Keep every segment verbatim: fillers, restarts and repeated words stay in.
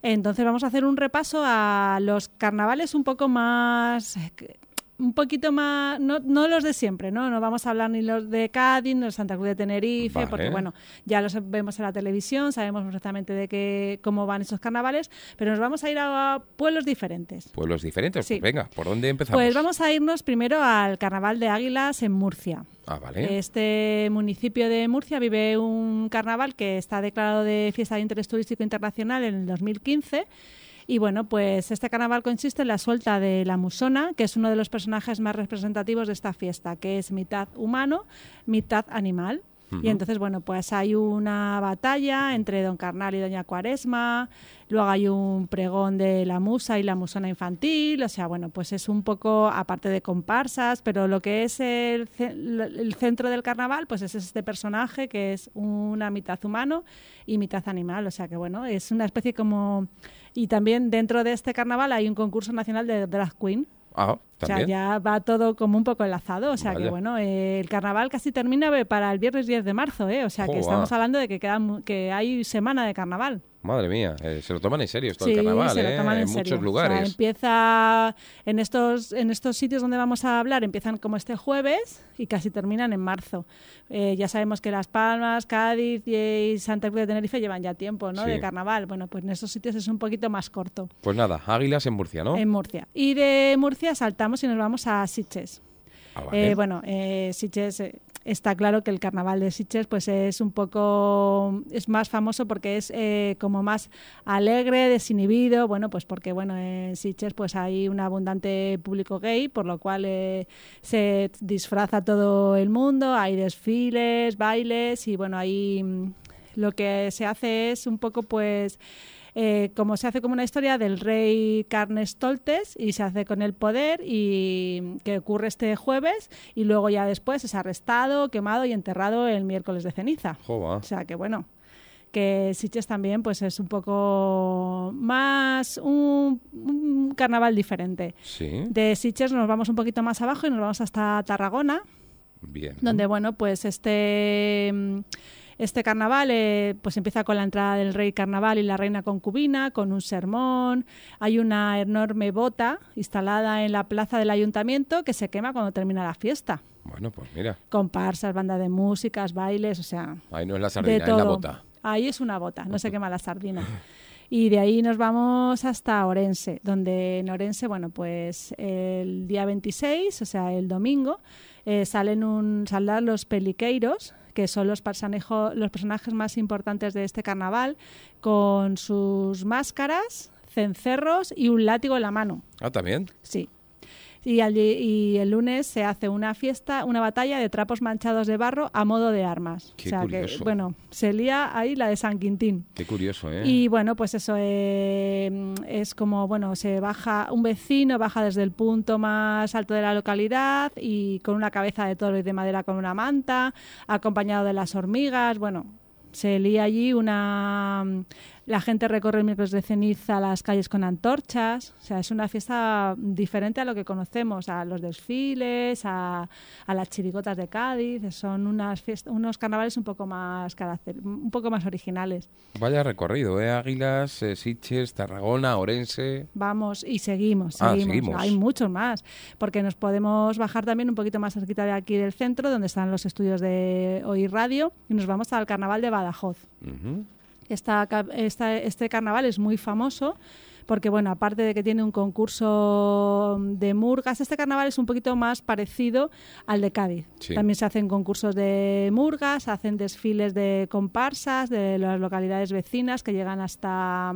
Entonces vamos a hacer un repaso a los carnavales un poco más... un poquito más, no, no los de siempre, ¿no? No vamos a hablar ni los de Cádiz, ni los de Santa Cruz de Tenerife, Vale. porque bueno, ya los vemos en la televisión, sabemos perfectamente de qué, cómo van esos carnavales, pero nos vamos a ir a pueblos diferentes. ¿Pueblos diferentes? Sí. Pues venga, ¿por dónde empezamos? Pues vamos a irnos primero al Carnaval de Águilas en Murcia. Ah, vale. Este municipio de Murcia vive un carnaval que está declarado de fiesta de interés turístico internacional en el dos mil quince. Y bueno, pues este carnaval consiste en la suelta de la musona, que es uno de los personajes más representativos de esta fiesta, que es mitad humano, mitad animal. Uh-huh. Y entonces, bueno, pues hay una batalla entre Don Carnal y Doña Cuaresma, luego hay un pregón de la musa y la musona infantil, o sea, bueno, pues es un poco, aparte de comparsas, pero lo que es el, el centro del carnaval, pues es este personaje que es una mitad humano y mitad animal, o sea que bueno, es una especie como... Y también dentro de este carnaval hay un concurso nacional de drag queen. Ah, ¿también? O sea, ya va todo como un poco enlazado. O sea, Vaya. que bueno, eh, el carnaval casi termina para el viernes diez de marzo, ¿eh? O sea, Joder. que estamos hablando de que, queda, que hay semana de carnaval. Madre mía, eh, se lo toman en serio esto sí, del carnaval, se lo ¿eh? toman en, en serio. muchos lugares. O sea, empieza en estos, en estos sitios donde vamos a hablar, empiezan como este jueves y casi terminan en marzo. Eh, ya sabemos que Las Palmas, Cádiz y Santa Cruz de Tenerife llevan ya tiempo, ¿no? Sí. De carnaval. Bueno, pues en esos sitios es un poquito más corto. Pues nada, Águilas en Murcia, ¿no? En Murcia. Y de Murcia saltamos y nos vamos a Sitges. Ah, vale. eh, bueno, eh, Sitges... Eh, Está claro que el carnaval de Sitges pues es un poco es más famoso porque es eh, como más alegre, desinhibido, bueno, pues porque bueno, en Sitges pues hay un abundante público gay, por lo cual eh, se disfraza todo el mundo, hay desfiles, bailes y bueno, ahí mmm, lo que se hace es un poco pues Eh, como se hace como una historia del rey Carnestoltes y se hace con el poder y que ocurre este jueves y luego ya después es arrestado, quemado y enterrado el miércoles de ceniza. Joba. O sea que bueno, que Sitges también pues es un poco más un, un carnaval diferente. Sí. De Sitges nos vamos un poquito más abajo y nos vamos hasta Tarragona. Bien. Donde bueno, pues este... Este carnaval eh, pues empieza con la entrada del rey carnaval y la reina concubina, con un sermón. Hay una enorme bota instalada en la plaza del ayuntamiento que se quema cuando termina la fiesta. Bueno, pues mira. Comparsas, banda de músicas, bailes, o sea... Ahí no es la sardina, es la bota. Ahí es una bota, no se quema la sardina. Y de ahí nos vamos hasta Orense, donde en Orense, bueno, pues el día veintiséis, o sea, el domingo, eh, salen un, saldrán los peliqueiros, que son los, los personajes más importantes de este carnaval, con sus máscaras, cencerros y un látigo en la mano. Ah, ¿también? Sí. Y, al, y el lunes se hace una fiesta, una batalla de trapos manchados de barro a modo de armas. Qué o sea curioso. Que, bueno, se lía ahí la de San Quintín. Qué curioso, ¿eh? Y bueno, pues eso eh, es como, bueno, se baja, un vecino baja desde el punto más alto de la localidad y con una cabeza de toro y de madera con una manta, acompañado de las hormigas, bueno... Se lía allí una... La gente recorre el miércoles de ceniza las calles con antorchas. O sea, es una fiesta diferente a lo que conocemos, a los desfiles, a, a las chirigotas de Cádiz. Son unas fiestas, unos carnavales un poco más carácter, un poco más originales. Vaya recorrido, ¿eh? Águilas, eh, Sitges, Tarragona, Orense... Vamos, y seguimos, ah, seguimos. seguimos. Hay muchos más, porque nos podemos bajar también un poquito más cerquita de aquí del centro, donde están los estudios de Oír Radio, y nos vamos al carnaval de Badajoz. Uh-huh. Esta, esta, este carnaval es muy famoso porque, bueno, aparte de que tiene un concurso de murgas, este carnaval es un poquito más parecido al de Cádiz. Sí. También se hacen concursos de murgas, se hacen desfiles de comparsas de las localidades vecinas que llegan hasta...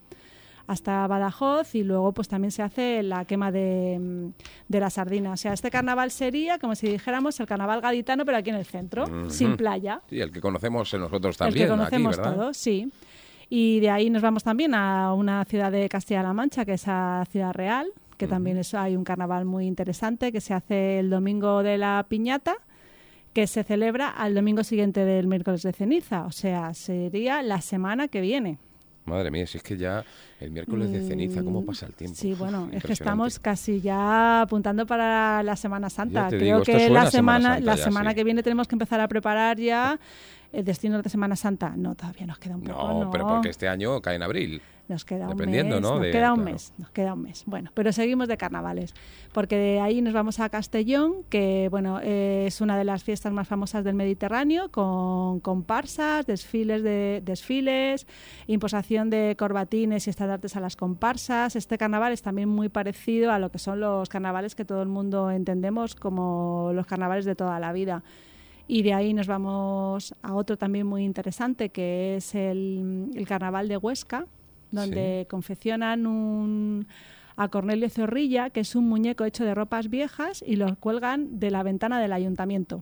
hasta Badajoz y luego pues también se hace la quema de, de la sardina. O sea, este carnaval sería como si dijéramos el carnaval gaditano, pero aquí en el centro, uh-huh. sin playa. Sí, el que conocemos nosotros también. El que conocemos aquí, ¿verdad? todos, sí. Y de ahí nos vamos también a una ciudad de Castilla-La Mancha, que es a Ciudad Real, que uh-huh. también es, hay un carnaval muy interesante que se hace el domingo de la piñata, que se celebra al domingo siguiente del miércoles de ceniza. O sea, sería la semana que viene. Madre mía, si es que ya el miércoles de ceniza, ¿cómo pasa el tiempo? Sí, bueno, Uf, es que estamos casi ya apuntando para la Semana Santa. Ya te Creo digo, que esto la suena semana, Semana Santa la ya, semana sí. que viene tenemos que empezar a preparar ya ¿El destino de Semana Santa? No, todavía nos queda un poco. No, no. pero porque este año cae en abril. Nos queda un Dependiendo, mes, ¿no? nos de, queda un claro. mes, nos queda un mes. Bueno, pero seguimos de carnavales, porque de ahí nos vamos a Castellón, que bueno, eh, es una de las fiestas más famosas del Mediterráneo, con comparsas, desfiles de desfiles, imposición de corbatines y estandartes a las comparsas. Este carnaval es también muy parecido a lo que son los carnavales que todo el mundo entendemos como los carnavales de toda la vida. Y de ahí nos vamos a otro también muy interesante, que es el, el Carnaval de Huesca, donde sí. confeccionan un, a Cornelio Zorrilla, que es un muñeco hecho de ropas viejas, y lo cuelgan de la ventana del ayuntamiento.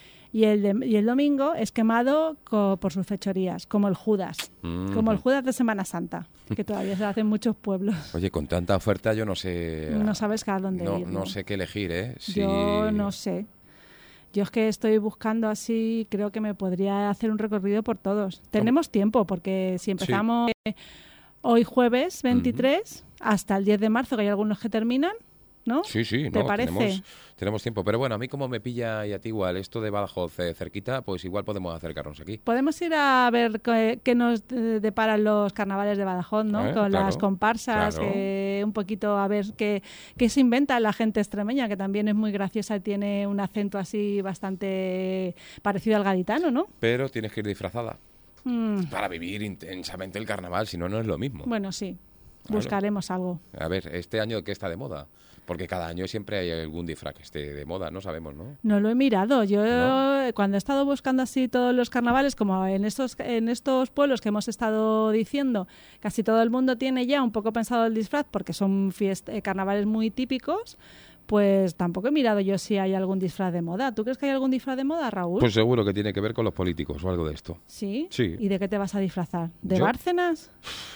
Y el, de, y el domingo es quemado co, por sus fechorías, como el Judas, mm. como el Judas de Semana Santa, que todavía se hace en muchos pueblos. Oye, con tanta oferta yo no sé... No sabes a dónde no, ir. No, no sé qué elegir, ¿eh? Si... Yo no sé. Yo es que estoy buscando así, creo que me podría hacer un recorrido por todos. Tenemos tiempo, porque si empezamos... Sí. Hoy jueves veintitrés, uh-huh. hasta el diez de marzo, que hay algunos que terminan, ¿no? Sí, sí, ¿Te no, parece? Tenemos, tenemos tiempo. Pero bueno, a mí como me pilla y a ti igual esto de Badajoz eh, cerquita, pues igual podemos acercarnos aquí. Podemos ir a ver qué, qué nos deparan los carnavales de Badajoz, ¿no? Eh, Con claro, las comparsas, claro. eh, un poquito a ver qué, qué se inventa la gente extremeña, que también es muy graciosa y tiene un acento así bastante parecido al gaditano, ¿no? Pero tienes que ir disfrazada. Mm. Para vivir intensamente el carnaval, si no, no es lo mismo. Bueno, sí. Claro. Buscaremos algo. A ver, ¿este año qué está de moda? Porque cada año siempre hay algún disfraz que esté de moda, no sabemos, ¿no? No lo he mirado. Yo ¿No? Cuando he estado buscando así todos los carnavales, como en estos, en estos pueblos que hemos estado diciendo, casi todo el mundo tiene ya un poco pensado el disfraz porque son fiest- eh, carnavales muy típicos. Pues tampoco he mirado yo si hay algún disfraz de moda. ¿Tú crees que hay algún disfraz de moda, Raúl? Pues seguro que tiene que ver con los políticos o algo de esto. ¿Sí? Sí. ¿Y de qué te vas a disfrazar? ¿De ¿Yo? Bárcenas?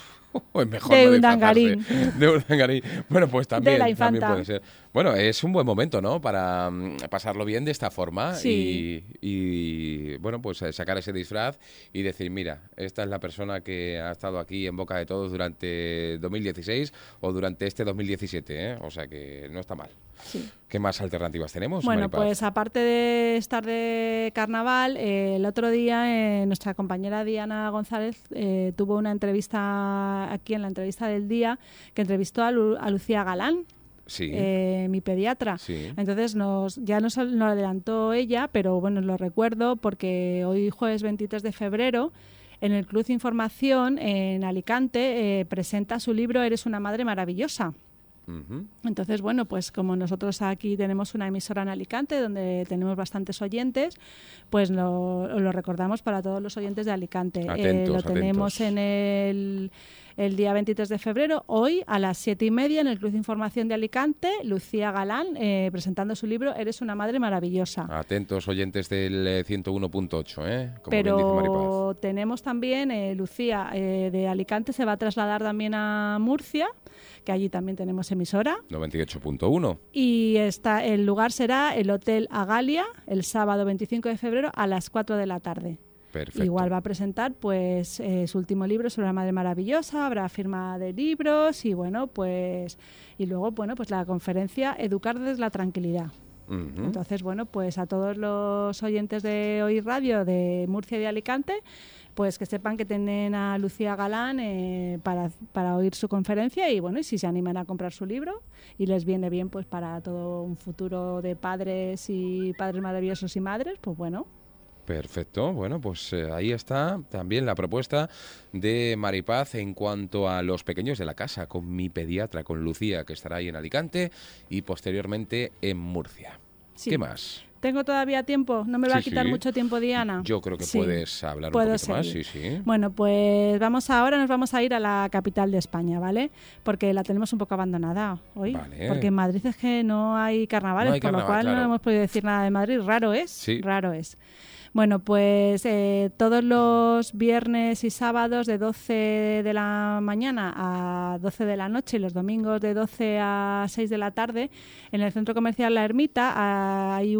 Es mejor de no un dangarín. De un dangarín. Bueno, pues también, de la infanta. también puede ser. Bueno, es un buen momento, ¿no? Para um, pasarlo bien de esta forma sí. y, y, bueno, pues sacar ese disfraz y decir, mira, esta es la persona que ha estado aquí en boca de todos durante dos mil dieciséis o durante este dos mil diecisiete, ¿eh? O sea que no está mal. Sí. ¿Qué más alternativas tenemos, Bueno, Maripaz? pues aparte de estar de carnaval, eh, el otro día eh, nuestra compañera Diana González eh, tuvo una entrevista aquí en la entrevista del día que entrevistó a, Lu- a Lucía Galán. Sí. Eh, mi pediatra. Sí. Entonces nos ya nos, nos adelantó ella, pero bueno, lo recuerdo porque hoy jueves veintitrés de febrero en el Club Información en Alicante eh, presenta su libro Eres una madre maravillosa. Uh-huh. Entonces, bueno, pues como nosotros aquí tenemos una emisora en Alicante donde tenemos bastantes oyentes, pues lo, lo recordamos para todos los oyentes de Alicante. Atentos, eh, lo tenemos atentos. en el, el día veintitrés de febrero, hoy a las siete y media en el Club de Información de Alicante, Lucía Galán eh, presentando su libro Eres una madre maravillosa. Atentos oyentes del eh, ciento uno punto ocho, ¿eh? Como bien dice Maripaz. Pero tenemos también, eh, Lucía eh, de Alicante se va a trasladar también a Murcia, que allí también tenemos emisora. noventa y ocho punto uno. Y está, el lugar será el Hotel Agalia, el sábado veinticinco de febrero a las cuatro de la tarde. Perfecto. Igual va a presentar pues eh, su último libro sobre la madre maravillosa, habrá firma de libros y bueno, pues y luego bueno, pues la conferencia Educar desde la tranquilidad. Uh-huh. Entonces, bueno, pues a todos los oyentes de Hoy Radio de Murcia y de Alicante, pues que sepan que tienen a Lucía Galán eh, para, para oír su conferencia y bueno, y si se animan a comprar su libro y les viene bien pues para todo un futuro de padres y padres maravillosos y madres, pues bueno. Perfecto, bueno, pues eh, ahí está también la propuesta de Maripaz en cuanto a los pequeños de la casa, con mi pediatra, con Lucía, que estará ahí en Alicante y posteriormente en Murcia. Sí. ¿Qué más? ¿Tengo todavía tiempo? ¿No me va Sí, a quitar sí. mucho tiempo, Diana? Yo creo que Sí. puedes hablar un Puedo poquito más, sí, seguir. sí. Bueno, pues vamos ahora, nos vamos a ir a la capital de España, ¿vale? Porque la tenemos un poco abandonada hoy. Vale. Porque en Madrid es que no hay carnavales, No hay por carnaval, lo cual claro. no hemos podido decir nada de Madrid. Raro es, Sí. raro es. Bueno, pues eh, todos los viernes y sábados de doce de la mañana a doce de la noche y los domingos de doce a seis de la tarde en el Centro Comercial La Ermita ah, hay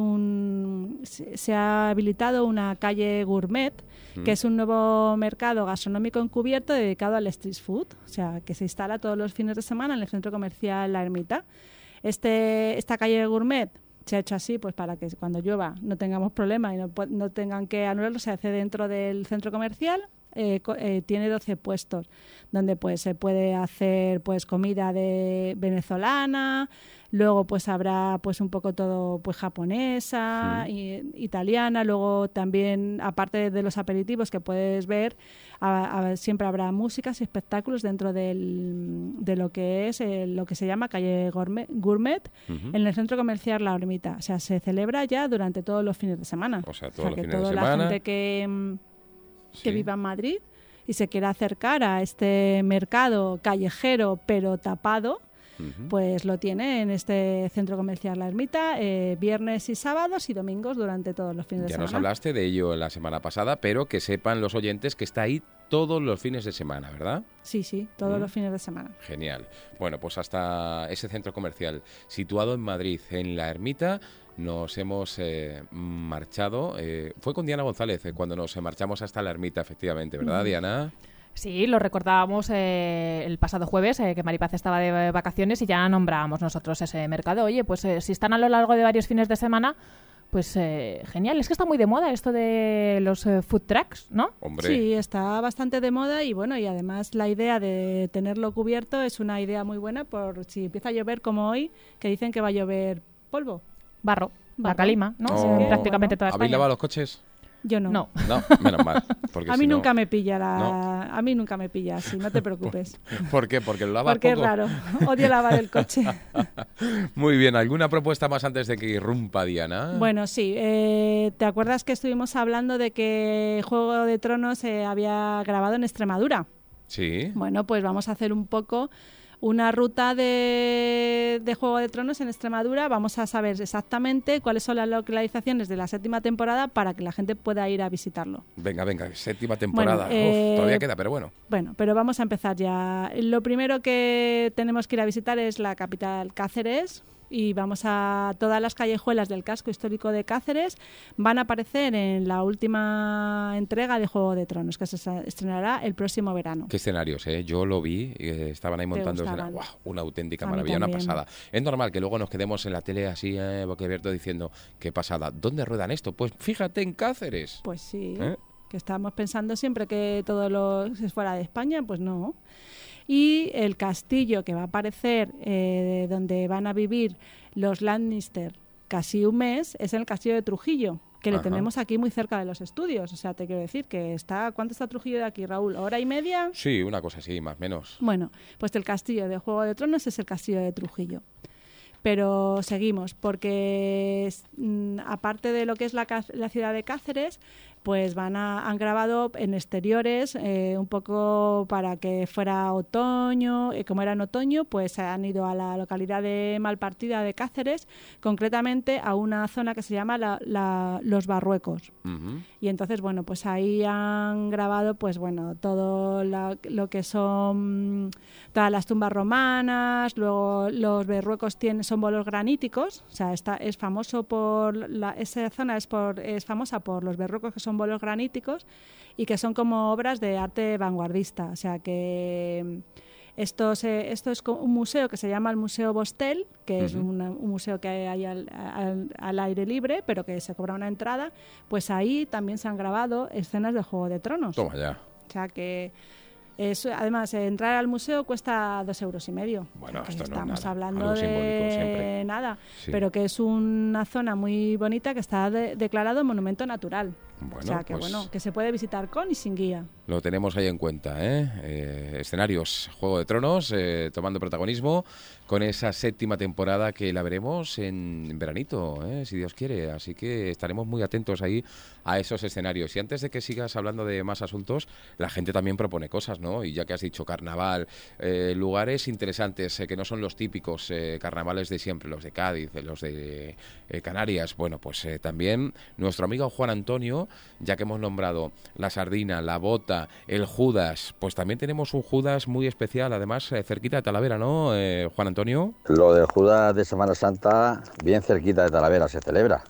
un se, se ha habilitado una calle gourmet, mm. que es un nuevo mercado gastronómico encubierto dedicado al street food, o sea, que se instala todos los fines de semana en el Centro Comercial La Ermita. Este, esta calle gourmet se ha hecho así pues para que cuando llueva no tengamos problemas y no, no tengan que anularlo. Se hace dentro del centro comercial. Eh, eh, tiene doce puestos donde pues se puede hacer pues comida de venezolana, luego pues habrá pues un poco todo pues japonesa, Sí. y, italiana, luego también aparte de los aperitivos que puedes ver, a, a, siempre habrá músicas y espectáculos dentro del, de lo que es eh, lo que se llama calle gourmet, gourmet Uh-huh. en el centro comercial La Ermita. O sea, se celebra ya durante todos los fines de semana. O sea, todos o sea los que fines de toda semana. la gente que que Sí. viva en Madrid y se quiera acercar a este mercado callejero pero tapado, Uh-huh. pues lo tiene en este centro comercial La Ermita, eh, viernes y sábados y domingos durante todos los fines de Ya semana. nos hablaste de ello la semana pasada, pero que sepan los oyentes que está ahí todos los fines de semana, ¿verdad? Sí, sí, todos Mm. los fines de semana. Genial. Bueno, pues hasta ese centro comercial situado en Madrid, en La Ermita, nos hemos eh, marchado. Eh, fue con Diana González eh, cuando nos marchamos hasta La Ermita, efectivamente, ¿verdad, Mm. Diana? Sí, lo recordábamos eh, el pasado jueves, eh, que Maripaz estaba de vacaciones y ya nombrábamos nosotros ese mercado. Oye, pues eh, si están a lo largo de varios fines de semana, pues eh, genial. Es que está muy de moda esto de los eh, food trucks, ¿no? Hombre, Sí, está bastante de moda y bueno, y además la idea de tenerlo cubierto es una idea muy buena por si empieza a llover como hoy, que dicen que va a llover polvo. Barro, la Barro. calima, ¿no? Oh. En prácticamente toda ¿habéis España. lavado los coches? Yo no. No. No, menos mal. Porque A si mí no- nunca me pilla la... No. A mí nunca me pilla así, no te preocupes. ¿Por qué? Porque lo lavas Porque poco. es raro. Odio lavar el coche. Muy bien, ¿alguna propuesta más antes de que irrumpa Diana? Bueno, sí. Eh, ¿te acuerdas que estuvimos hablando de que Juego de Tronos se había grabado en Extremadura? Sí. Bueno, pues vamos a hacer un poco una ruta de, de Juego de Tronos en Extremadura. Vamos a saber exactamente cuáles son las localizaciones de la séptima temporada para que la gente pueda ir a visitarlo. Venga, venga, séptima temporada. Bueno, eh, Uf, todavía queda, pero bueno. Bueno, pero vamos a empezar ya. Lo primero que tenemos que ir a visitar es la capital, Cáceres, y vamos a todas las callejuelas del casco histórico de Cáceres. Van a aparecer en la última entrega de Juego de Tronos, que se estrenará el próximo verano. Qué escenarios, ¿eh? Yo lo vi, eh, estaban ahí ¿Te montando escena- gustaban? ¡guau! Una auténtica A mí maravilla, una también. pasada. Es normal que luego nos quedemos en la tele así, eh, boquiabierto, diciendo, qué pasada. ¿Dónde ruedan esto? Pues fíjate, en Cáceres. Pues sí, ¿Eh? que estábamos pensando siempre que todo lo es fuera de España, pues no. Y el castillo que va a aparecer, eh, donde van a vivir los Lannister casi un mes, es el castillo de Trujillo, que Ajá. le tenemos aquí muy cerca de los estudios. O sea, te quiero decir que está... ¿Cuánto está Trujillo de aquí, Raúl? ¿Hora y media? Sí, una cosa así, más o menos. Bueno, pues el castillo de Juego de Tronos es el castillo de Trujillo. Pero seguimos, porque mm, aparte de lo que es la, ca- la ciudad de Cáceres, pues van a, han grabado en exteriores eh, un poco para que fuera otoño, y como era en otoño, pues han ido a la localidad de Malpartida de Cáceres, concretamente a una zona que se llama la- la- Los Barruecos. Ujú. Y entonces, bueno, pues ahí han grabado, pues bueno, todo la- lo que son todas las tumbas romanas, luego los berruecos tienen, son bolos graníticos, o sea, está, es famoso por, la, esa zona es, por, es famosa por los berruecos que son bolos graníticos y que son como obras de arte vanguardista, o sea que... Esto, se, esto es co- un museo que se llama el Museo Bostel, que es Ujú. una- un museo que hay al, al- al aire libre, pero que se cobra una entrada. Pues ahí también se han grabado escenas de Juego de Tronos. Toma ya. O sea que, es, además, entrar al museo cuesta dos euros y medio. Bueno, Que esto no es estamos nada, hablando algo simbólico de siempre. nada, Sí. pero que es una zona muy bonita que está de- declarado monumento natural. Bueno, o sea que pues bueno, que se puede visitar con y sin guía. lo tenemos ahí en cuenta, ¿eh? Eh, escenarios, Juego de Tronos, eh, tomando protagonismo con esa séptima temporada que la veremos en veranito, ¿eh? Si Dios quiere. Así que estaremos muy atentos ahí a esos escenarios. Y antes de que sigas hablando de más asuntos, la gente también propone cosas, ¿no? Y ya que has dicho carnaval, eh, lugares interesantes eh, que no son los típicos eh, carnavales de siempre, los de Cádiz, eh, los de eh, Canarias. Bueno, pues eh, también nuestro amigo Juan Antonio, ya que hemos nombrado la sardina, la bota, el Judas, pues también tenemos un Judas muy especial, además eh, cerquita de Talavera, ¿no, eh, Juan Antonio? Lo del Judas de Semana Santa, bien cerquita de Talavera, se celebra,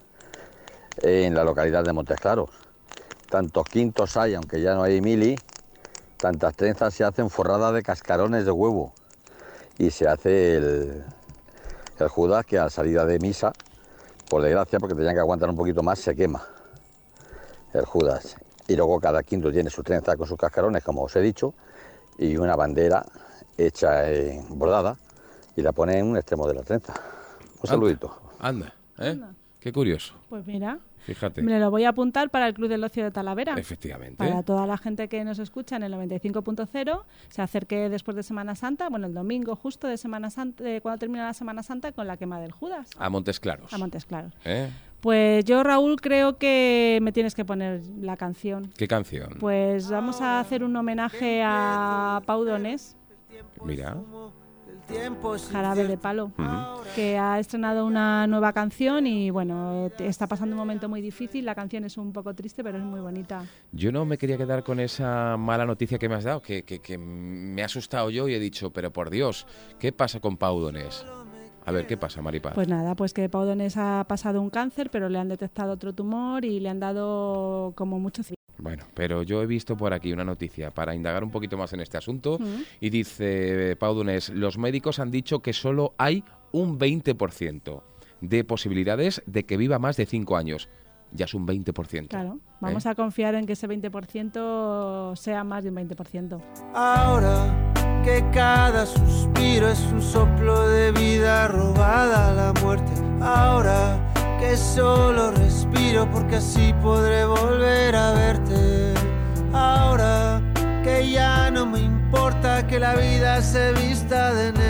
en la localidad de Montes Claros. Tantos quintos hay, aunque ya no hay mili, tantas trenzas se hacen forradas de cascarones de huevo. Y se hace el, el Judas que a salida de misa, por desgracia, porque tenían que aguantar un poquito más, se quema el Judas. Y luego cada quinto tiene su trenza con sus cascarones, como os he dicho, y una bandera hecha en bordada y la pone en un extremo de la trenza. Un saludito. Anda, ¿eh? Anda. Qué curioso. Pues mira, Fíjate. me lo voy a apuntar para el Club del Ocio de Talavera. Efectivamente. Para toda la gente que nos escucha en el noventa y cinco punto cero, se acerque después de Semana Santa, bueno, el domingo justo de Semana Santa, de cuando termina la Semana Santa, con la quema del Judas. A Montes Claros. A Montes Claros. ¿Eh? Pues yo, Raúl, creo que me tienes que poner la canción. ¿Qué canción? Pues vamos a hacer un homenaje a Pau Donés, Mira. Jarabe de Palo, Ujú. que ha estrenado una nueva canción y bueno, eh, está pasando un momento muy difícil. La canción es un poco triste, pero es muy bonita. Yo no me quería quedar con esa mala noticia que me has dado, que, que, que me ha asustado yo y he dicho, pero por Dios, ¿qué pasa con Pau Donés? A ver, ¿qué pasa, Maripaz? Pues nada, pues que Pau Donés ha pasado un cáncer, pero le han detectado otro tumor y le han dado como mucho... Bueno, pero yo he visto por aquí una noticia para indagar un poquito más en este asunto Mm. y dice Pau Donés, los médicos han dicho que solo hay un veinte por ciento de posibilidades de que viva más de cinco años. Ya es un veinte por ciento. Claro, vamos ¿eh? a confiar en que ese veinte por ciento sea más de un veinte por ciento. Ahora que cada suspiro es un soplo de vida robada a la muerte. Ahora que solo respiro porque así podré volver a verte. Ahora que ya no me importa que la vida se vista de negro.